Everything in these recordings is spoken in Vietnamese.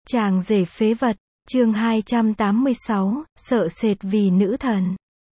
Chàng rể phế vật, chương 286, sợ sệt vì nữ thần.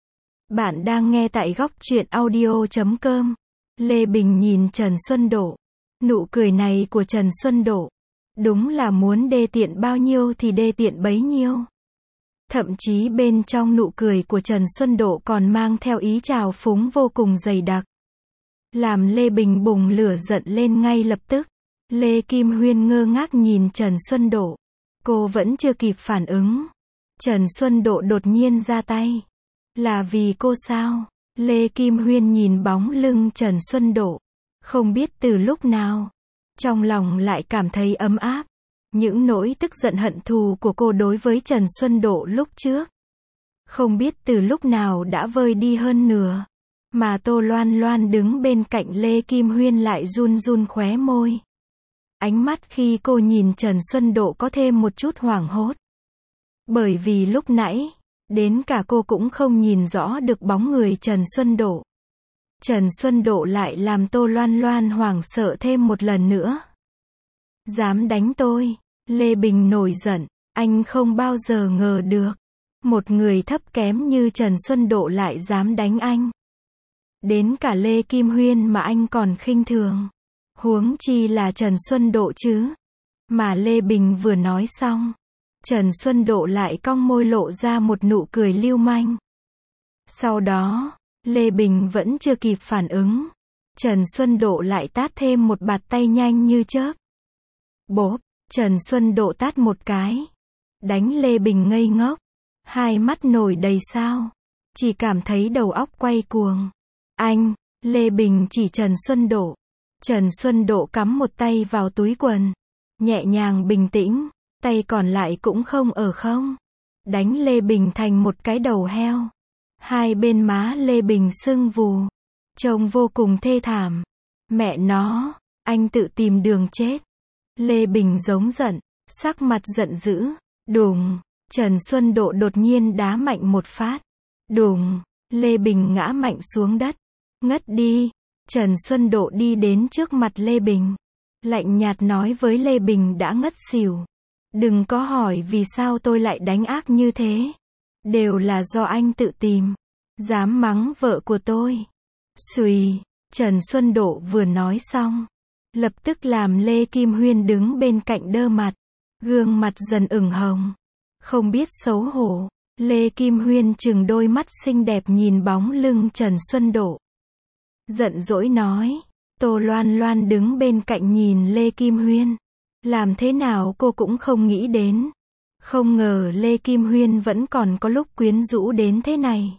Bạn đang nghe tại góc truyện audio.com. Lê Bình nhìn Trần Xuân Độ. Nụ cười này của Trần Xuân Độ, đúng là muốn đê tiện bao nhiêu thì đê tiện bấy nhiêu. Thậm chí bên trong nụ cười của Trần Xuân Độ còn mang theo ý trào phúng vô cùng dày đặc, làm Lê Bình bùng lửa giận lên ngay lập tức. Lê Kim Huyên ngơ ngác nhìn Trần Xuân Độ. Cô vẫn chưa kịp phản ứng. Trần Xuân Độ đột nhiên ra tay. Là vì cô sao? Lê Kim Huyên nhìn bóng lưng Trần Xuân Độ. Không biết từ lúc nào, trong lòng lại cảm thấy ấm áp. Những nỗi tức giận hận thù của cô đối với Trần Xuân Độ lúc trước, không biết từ lúc nào đã vơi đi hơn nửa. Mà Tô Loan Loan đứng bên cạnh Lê Kim Huyên lại run run khóe môi. Ánh mắt khi cô nhìn Trần Xuân Độ có thêm một chút hoảng hốt. Bởi vì lúc nãy, đến cả cô cũng không nhìn rõ được bóng người Trần Xuân Độ. Trần Xuân Độ lại làm Tô Loan Loan hoảng sợ thêm một lần nữa. Dám đánh tôi? Lê Bình nổi giận. Anh không bao giờ ngờ được, một người thấp kém như Trần Xuân Độ lại dám đánh anh. Đến cả Lê Kim Huyên mà anh còn khinh thường, huống chi là Trần Xuân Độ chứ. Mà Lê Bình vừa nói xong, Trần Xuân Độ lại cong môi lộ ra một nụ cười lưu manh. Sau đó, Lê Bình vẫn chưa kịp phản ứng, Trần Xuân Độ lại tát thêm một bạt tay nhanh như chớp. Bốp, Trần Xuân Độ tát một cái, đánh Lê Bình ngây ngốc, hai mắt nổi đầy sao, chỉ cảm thấy đầu óc quay cuồng. Anh, Lê Bình chỉ Trần Xuân Độ. Trần Xuân Độ cắm một tay vào túi quần, nhẹ nhàng bình tĩnh, tay còn lại cũng không ở không. Đánh Lê Bình thành một cái đầu heo. Hai bên má Lê Bình sưng vù, trông vô cùng thê thảm. Mẹ nó, anh tự tìm đường chết. Lê Bình giống giận, sắc mặt giận dữ. Đùng, Trần Xuân Độ đột nhiên đá mạnh một phát. Đùng, Lê Bình ngã mạnh xuống đất, ngất đi. Trần Xuân Độ đi đến trước mặt Lê Bình, lạnh nhạt nói với Lê Bình đã ngất xỉu. Đừng có hỏi vì sao tôi lại đánh ác như thế. Đều là do anh tự tìm. Dám mắng vợ của tôi. Xùy, Trần Xuân Độ vừa nói xong, lập tức làm Lê Kim Huyên đứng bên cạnh đơ mặt. Gương mặt dần ửng hồng. Không biết xấu hổ, Lê Kim Huyên trừng đôi mắt xinh đẹp nhìn bóng lưng Trần Xuân Độ. Giận dỗi nói. Tô Loan Loan đứng bên cạnh nhìn Lê Kim Huyên. Làm thế nào cô cũng không nghĩ đến. Không ngờ Lê Kim Huyên vẫn còn có lúc quyến rũ đến thế này.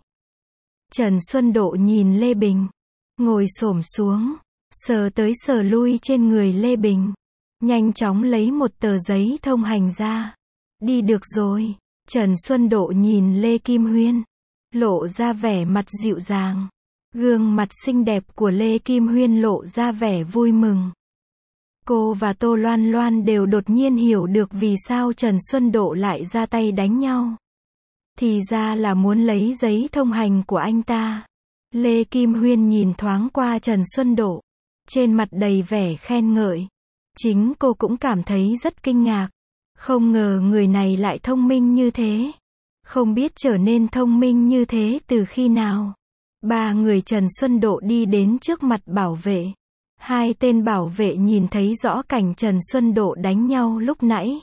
Trần Xuân Độ nhìn Lê Bình, ngồi xổm xuống, sờ tới sờ lui trên người Lê Bình. Nhanh chóng lấy một tờ giấy thông hành ra. Đi được rồi. Trần Xuân Độ nhìn Lê Kim Huyên, lộ ra vẻ mặt dịu dàng. Gương mặt xinh đẹp của Lê Kim Huyên lộ ra vẻ vui mừng. Cô và Tô Loan Loan đều đột nhiên hiểu được vì sao Trần Xuân Độ lại ra tay đánh nhau. Thì ra là muốn lấy giấy thông hành của anh ta. Lê Kim Huyên nhìn thoáng qua Trần Xuân Độ, trên mặt đầy vẻ khen ngợi. Chính cô cũng cảm thấy rất kinh ngạc. Không ngờ người này lại thông minh như thế. Không biết trở nên thông minh như thế từ khi nào. Ba người Trần Xuân Độ đi đến trước mặt bảo vệ. Hai tên bảo vệ nhìn thấy rõ cảnh Trần Xuân Độ đánh nhau lúc nãy.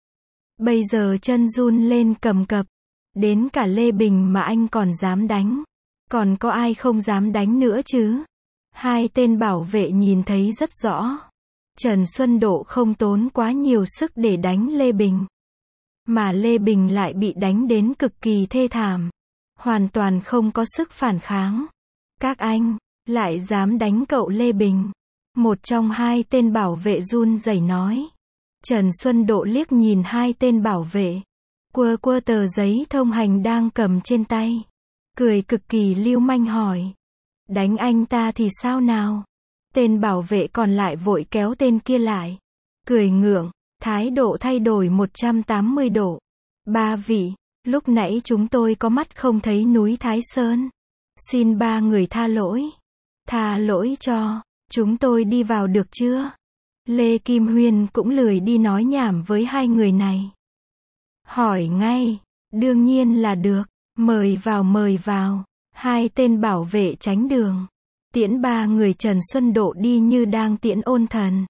Bây giờ chân run lên cầm cập. Đến cả Lê Bình mà anh còn dám đánh. Còn có ai không dám đánh nữa chứ? Hai tên bảo vệ nhìn thấy rất rõ. Trần Xuân Độ không tốn quá nhiều sức để đánh Lê Bình. Mà Lê Bình lại bị đánh đến cực kỳ thê thảm. Hoàn toàn không có sức phản kháng. Các anh, lại dám đánh cậu Lê Bình. Một trong hai tên bảo vệ run rẩy nói. Trần Xuân Độ liếc nhìn hai tên bảo vệ. Quơ quơ tờ giấy thông hành đang cầm trên tay. Cười cực kỳ lưu manh hỏi. Đánh anh ta thì sao nào? Tên bảo vệ còn lại vội kéo tên kia lại. Cười ngượng, thái độ thay đổi 180 độ. Ba vị, lúc nãy chúng tôi có mắt không thấy núi Thái Sơn. Xin ba người tha lỗi. Tha lỗi cho, chúng tôi đi vào được chưa? Lê Kim Huyên cũng lười đi nói nhảm với hai người này. Hỏi ngay, đương nhiên là được, mời vào. Hai tên bảo vệ tránh đường, tiễn ba người Trần Xuân Độ đi như đang tiễn ôn thần.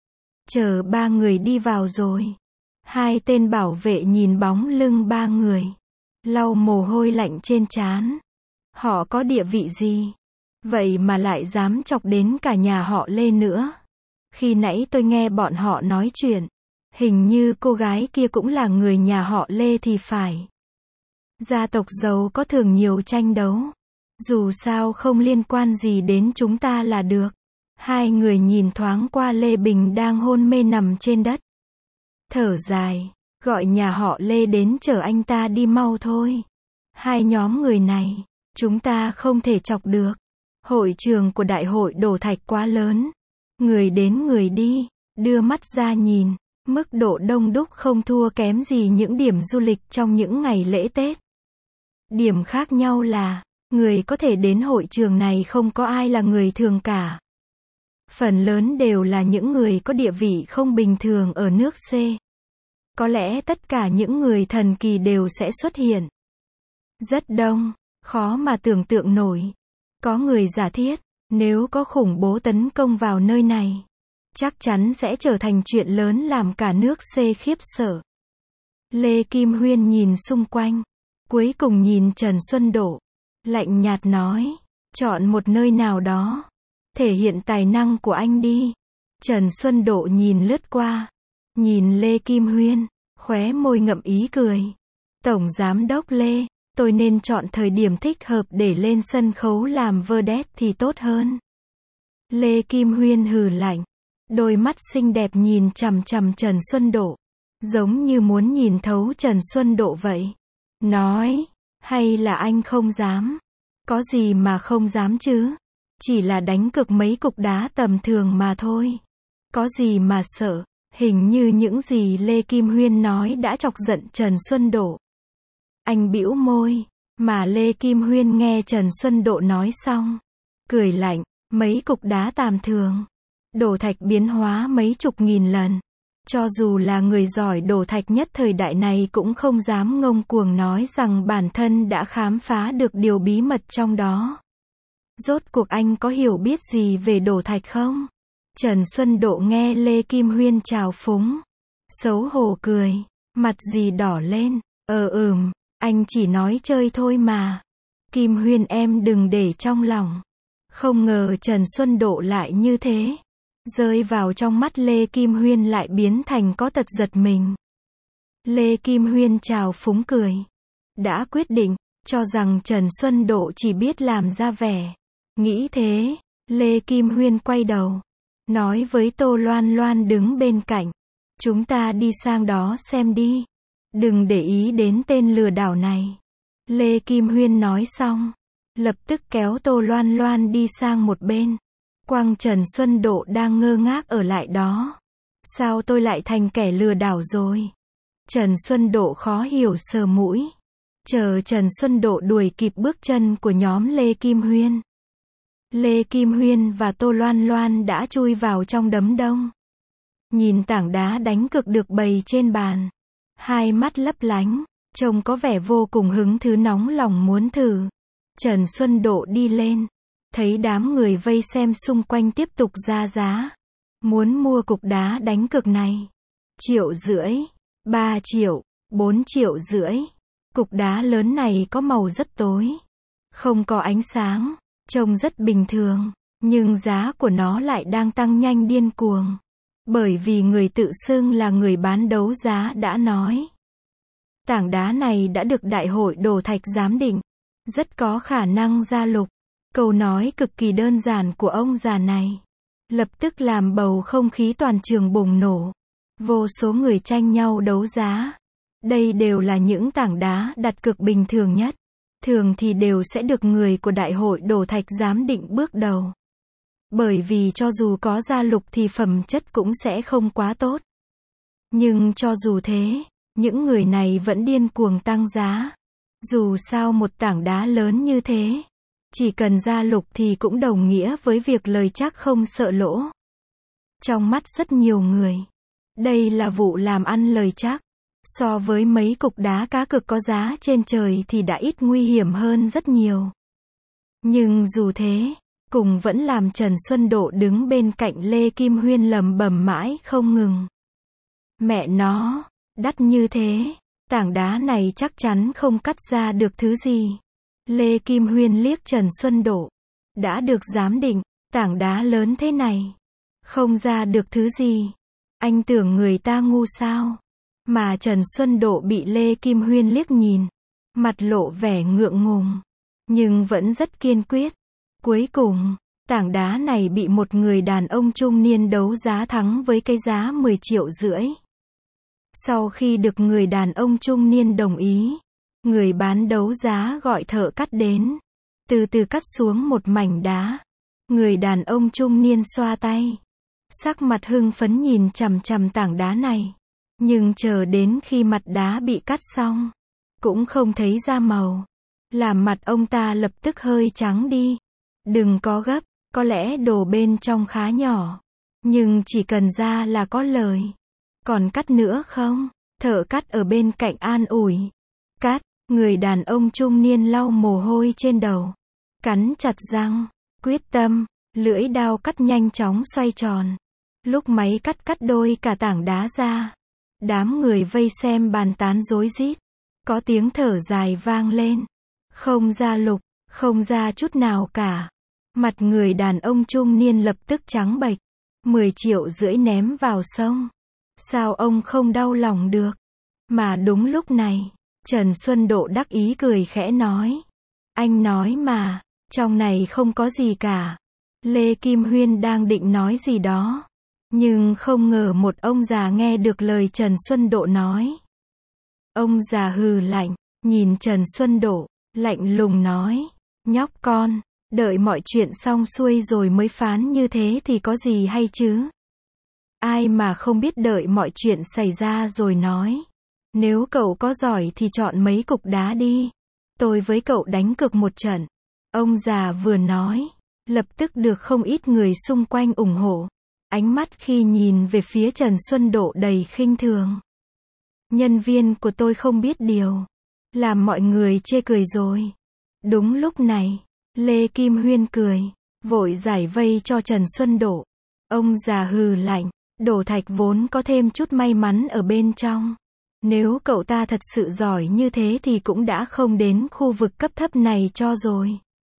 Chờ ba người đi vào rồi, hai tên bảo vệ nhìn bóng lưng ba người, lau mồ hôi lạnh trên trán. Họ có địa vị gì? Vậy mà lại dám chọc đến cả nhà họ Lê nữa. Khi nãy tôi nghe bọn họ nói chuyện, hình như cô gái kia cũng là người nhà họ Lê thì phải. Gia tộc giàu có thường nhiều tranh đấu. Dù sao không liên quan gì đến chúng ta là được. Hai người nhìn thoáng qua Lê Bình đang hôn mê nằm trên đất. Thở dài, gọi nhà họ Lê đến chở anh ta đi mau thôi. Hai nhóm người này, chúng ta không thể chọc được. Hội trường của đại hội đổ thạch quá lớn. Người đến người đi, đưa mắt ra nhìn, mức độ đông đúc không thua kém gì những điểm du lịch trong những ngày lễ Tết. Điểm khác nhau là, người có thể đến hội trường này không có ai là người thường cả. Phần lớn đều là những người có địa vị không bình thường ở nước C. Có lẽ tất cả những người thần kỳ đều sẽ xuất hiện. Rất đông, khó mà tưởng tượng nổi. Có người giả thiết, nếu có khủng bố tấn công vào nơi này, chắc chắn sẽ trở thành chuyện lớn làm cả nước C khiếp sợ. Lê Kim Huyên nhìn xung quanh, cuối cùng nhìn Trần Xuân Độ, lạnh nhạt nói, chọn một nơi nào đó, thể hiện tài năng của anh đi. Trần Xuân Độ nhìn lướt qua, nhìn Lê Kim Huyên, khóe môi ngậm ý cười. Tổng Giám đốc Lê, tôi nên chọn thời điểm thích hợp để lên sân khấu làm vedette thì tốt hơn. Lê Kim Huyên hừ lạnh, đôi mắt xinh đẹp nhìn chằm chằm Trần Xuân Độ, giống như muốn nhìn thấu Trần Xuân Độ vậy. Nói, hay là anh không dám? Có gì mà không dám chứ? Chỉ là đánh cược mấy cục đá tầm thường mà thôi. Có gì mà sợ? Hình như những gì Lê Kim Huyên nói đã chọc giận Trần Xuân Độ. Anh bĩu môi, mà Lê Kim Huyên nghe Trần Xuân Độ nói xong, cười lạnh, mấy cục đá tầm thường. Đổ thạch biến hóa mấy chục nghìn lần. Cho dù là người giỏi đổ thạch nhất thời đại này cũng không dám ngông cuồng nói rằng bản thân đã khám phá được điều bí mật trong đó. Rốt cuộc anh có hiểu biết gì về đổ thạch không? Trần Xuân Độ nghe Lê Kim Huyên chào phúng, xấu hổ cười, mặt gì đỏ lên, anh chỉ nói chơi thôi mà. Kim Huyên em đừng để trong lòng. Không ngờ Trần Xuân Độ lại như thế. Rơi vào trong mắt Lê Kim Huyên lại biến thành có tật giật mình. Lê Kim Huyên chào phúng cười. Đã quyết định, cho rằng Trần Xuân Độ chỉ biết làm ra vẻ. Nghĩ thế, Lê Kim Huyên quay đầu, nói với Tô Loan Loan đứng bên cạnh. Chúng ta đi sang đó xem đi. Đừng để ý đến tên lừa đảo này. Lê Kim Huyên nói xong, lập tức kéo Tô Loan Loan đi sang một bên. Quang Trần Xuân Độ đang ngơ ngác ở lại đó. Sao tôi lại thành kẻ lừa đảo rồi? Trần Xuân Độ khó hiểu sờ mũi. Chờ Trần Xuân Độ đuổi kịp bước chân của nhóm Lê Kim Huyên. Lê Kim Huyên và Tô Loan Loan đã chui vào trong đám đông. Nhìn tảng đá đánh cược được bày trên bàn. Hai mắt lấp lánh, trông có vẻ vô cùng hứng thú nóng lòng muốn thử. Trần Xuân Độ đi lên. Thấy đám người vây xem xung quanh tiếp tục ra giá. Muốn mua cục đá đánh cược này. 1,5 triệu, 3 triệu, 4,5 triệu. Cục đá lớn này có màu rất tối. Không có ánh sáng, trông rất bình thường. Nhưng giá của nó lại đang tăng nhanh điên cuồng. Bởi vì người tự xưng là người bán đấu giá đã nói. Tảng đá này đã được đại hội đổ thạch giám định. Rất có khả năng ra lục. Câu nói cực kỳ đơn giản của ông già này lập tức làm bầu không khí toàn trường bùng nổ. Vô số người tranh nhau đấu giá. Đây đều là những tảng đá đặt cược bình thường nhất. Thường thì đều sẽ được người của đại hội đổ thạch giám định bước đầu. Bởi vì cho dù có ra lục thì phẩm chất cũng sẽ không quá tốt. Nhưng cho dù thế, những người này vẫn điên cuồng tăng giá. Dù sao một tảng đá lớn như thế, chỉ cần ra lục thì cũng đồng nghĩa với việc lời chắc không sợ lỗ. Trong mắt rất nhiều người, đây là vụ làm ăn lời chắc. So với mấy cục đá cá cược có giá trên trời thì đã ít nguy hiểm hơn rất nhiều. Nhưng dù thế, cùng vẫn làm Trần Xuân Độ đứng bên cạnh Lê Kim Huyên lẩm bẩm mãi không ngừng. Mẹ nó, đắt như thế, tảng đá này chắc chắn không cắt ra được thứ gì. Lê Kim Huyên liếc Trần Xuân Độ. Đã được giám định, tảng đá lớn thế này, không ra được thứ gì. Anh tưởng người ta ngu sao? Mà Trần Xuân Độ bị Lê Kim Huyên liếc nhìn, mặt lộ vẻ ngượng ngùng, nhưng vẫn rất kiên quyết. Cuối cùng, tảng đá này bị một người đàn ông trung niên đấu giá thắng với cái giá 10,5 triệu. Sau khi được người đàn ông trung niên đồng ý, người bán đấu giá gọi thợ cắt đến, từ từ cắt xuống một mảnh đá. Người đàn ông trung niên xoa tay, sắc mặt hưng phấn nhìn chằm chằm tảng đá này. Nhưng chờ đến khi mặt đá bị cắt xong, cũng không thấy ra màu, làm mặt ông ta lập tức hơi trắng đi. Đừng có gấp, có lẽ đồ bên trong khá nhỏ, nhưng chỉ cần ra là có lời. Còn cắt nữa không? Thợ cắt ở bên cạnh an ủi. Cắt, người đàn ông trung niên lau mồ hôi trên đầu, cắn chặt răng, quyết tâm, lưỡi dao cắt nhanh chóng xoay tròn. Lúc máy cắt đôi cả tảng đá ra, đám người vây xem bàn tán rối rít, có tiếng thở dài vang lên. Không ra lục, không ra chút nào cả. Mặt người đàn ông trung niên lập tức trắng bệch. 10,5 triệu ném vào sông. Sao ông không đau lòng được? Mà đúng lúc này, Trần Xuân Độ đắc ý cười khẽ nói. Anh nói mà, trong này không có gì cả. Lê Kim Huyên đang định nói gì đó, nhưng không ngờ một ông già nghe được lời Trần Xuân Độ nói. Ông già hừ lạnh, nhìn Trần Xuân Độ, lạnh lùng nói. Nhóc con, đợi mọi chuyện xong xuôi rồi mới phán như thế thì có gì hay chứ? Ai mà không biết đợi mọi chuyện xảy ra rồi nói. Nếu cậu có giỏi thì chọn mấy cục đá đi. Tôi với cậu đánh cược một trận. Ông già vừa nói, lập tức được không ít người xung quanh ủng hộ. Ánh mắt khi nhìn về phía Trần Xuân Độ đầy khinh thường. Nhân viên của tôi không biết điều, làm mọi người chê cười rồi. Đúng lúc này, Lê Kim Huyên cười, vội giải vây cho Trần Xuân Độ. Ông già hừ lạnh, đổ thạch vốn có thêm chút may mắn ở bên trong. Nếu cậu ta thật sự giỏi như thế thì cũng đã không đến khu vực cấp thấp này cho rồi.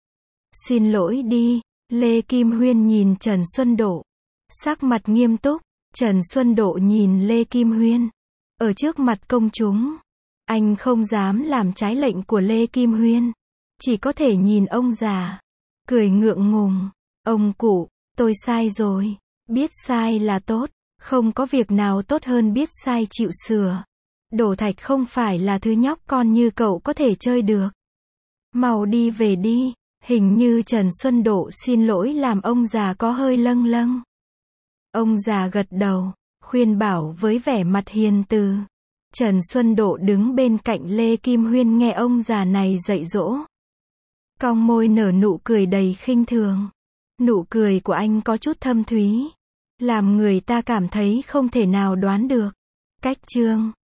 Xin lỗi đi, Lê Kim Huyên nhìn Trần Xuân Độ, sắc mặt nghiêm túc. Trần Xuân Độ nhìn Lê Kim Huyên, ở trước mặt công chúng, anh không dám làm trái lệnh của Lê Kim Huyên, chỉ có thể nhìn ông già, cười ngượng ngùng. Ông cụ, tôi sai rồi, biết sai là tốt, không có việc nào tốt hơn biết sai chịu sửa. Đổ thạch không phải là thứ nhóc con như cậu có thể chơi được. Mau đi về đi. Hình như Trần Xuân Độ xin lỗi làm ông già có hơi lâng lâng. Ông già gật đầu, khuyên bảo với vẻ mặt hiền từ. Trần Xuân Độ đứng bên cạnh Lê Kim Huyên nghe ông già này dạy dỗ, cong môi nở nụ cười đầy khinh thường. Nụ cười của anh có chút thâm thúy, làm người ta cảm thấy không thể nào đoán được. Cách chương